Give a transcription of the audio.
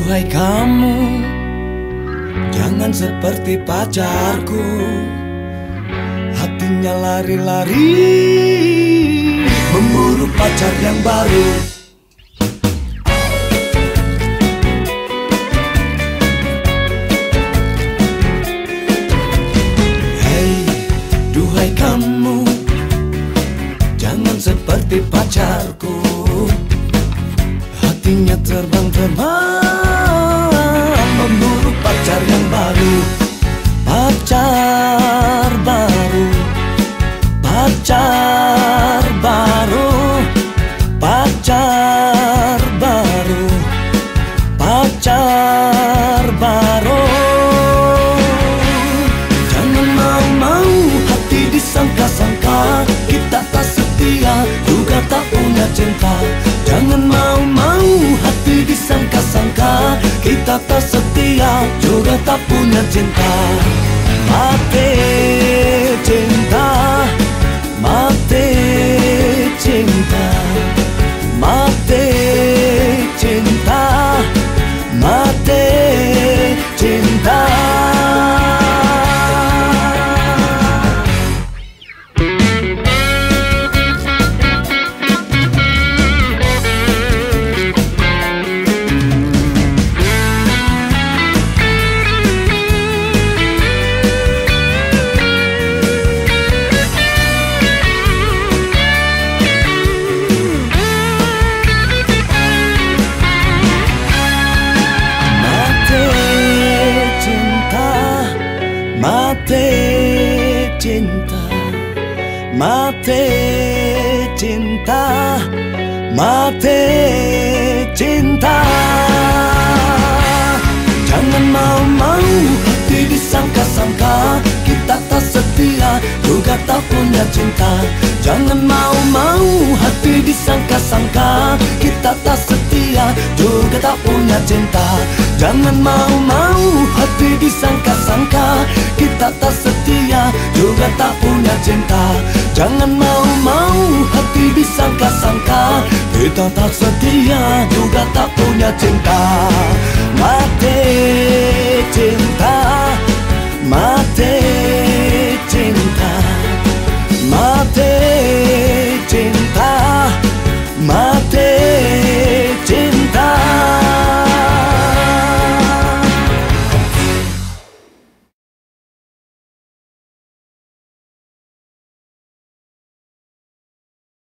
Duhai kamu, jangan seperti pacarku, hatinya lari-lari memburu pacar yang baru. Hei, duhai kamu, jangan seperti pacarku, hatinya terbang-terbang memburu pacar yang baru. Pacar baru, pacar baru, pacar baru, pacar baru. Jangan mau-mau hati disangka-sangka, kita tak setia juga tak punya cinta. Jangan mau-mau hati disangka-sangka, kita tak setia juga tak punya cinta. Mati cinta, mati cinta, mati cinta, mati cinta. Mati cinta, mati cinta, mati cinta. Jangan mau-mau hati disangka-sangka, kita tak setia juga tak punya cinta. Jangan mau-mau hati disangka-sangka, kita tak setia juga tak punya cinta. Jangan mau-mau hati disangka-sangka, kita tak setia juga tak punya cinta. Jangan mau-mau hati disangka-sangka, kita tak setia juga tak punya cinta. Mati cinta.